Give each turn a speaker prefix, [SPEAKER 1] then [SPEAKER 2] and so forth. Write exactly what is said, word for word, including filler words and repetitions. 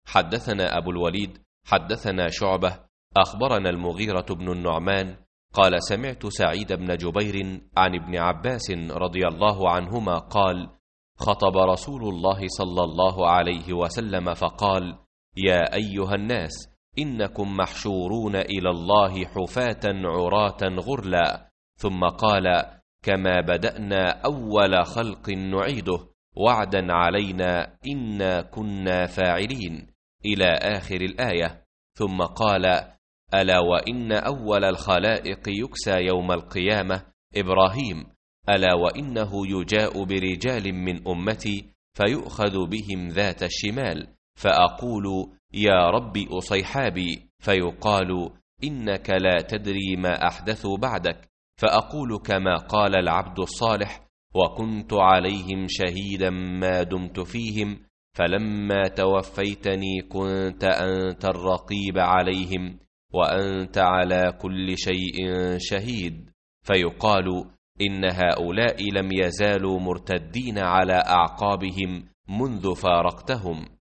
[SPEAKER 1] حدثنا أبو الوليد حدثنا شعبة أخبرنا المغيرة بن النعمان قال سمعت سعيد بن جبير عن ابن عباس رضي الله عنهما قال خطب رسول الله صلى الله عليه وسلم فقال يا أيها الناس إنكم محشورون إلى الله حفاة عراة غرلا، ثم قال كما بدأنا أول خلق نعيده وعدا علينا إنا كنا فاعلين إلى آخر الآية. ثم قال ألا وإن أول الخلائق يكسى يوم القيامة إبراهيم، ألا وإنه يجاء برجال من أمتي فيؤخذ بهم ذات الشمال فأقول يا رب أصيحابي، فيقال إنك لا تدري ما أحدثوا بعدك، فأقول كما قال العبد الصالح وكنت عليهم شهيدا ما دمت فيهم، فلما توفيتني كنت أنت الرقيب عليهم وأنت على كل شيء شهيد. فيقال إن هؤلاء لم يزالوا مرتدين على أعقابهم منذ فارقتهم.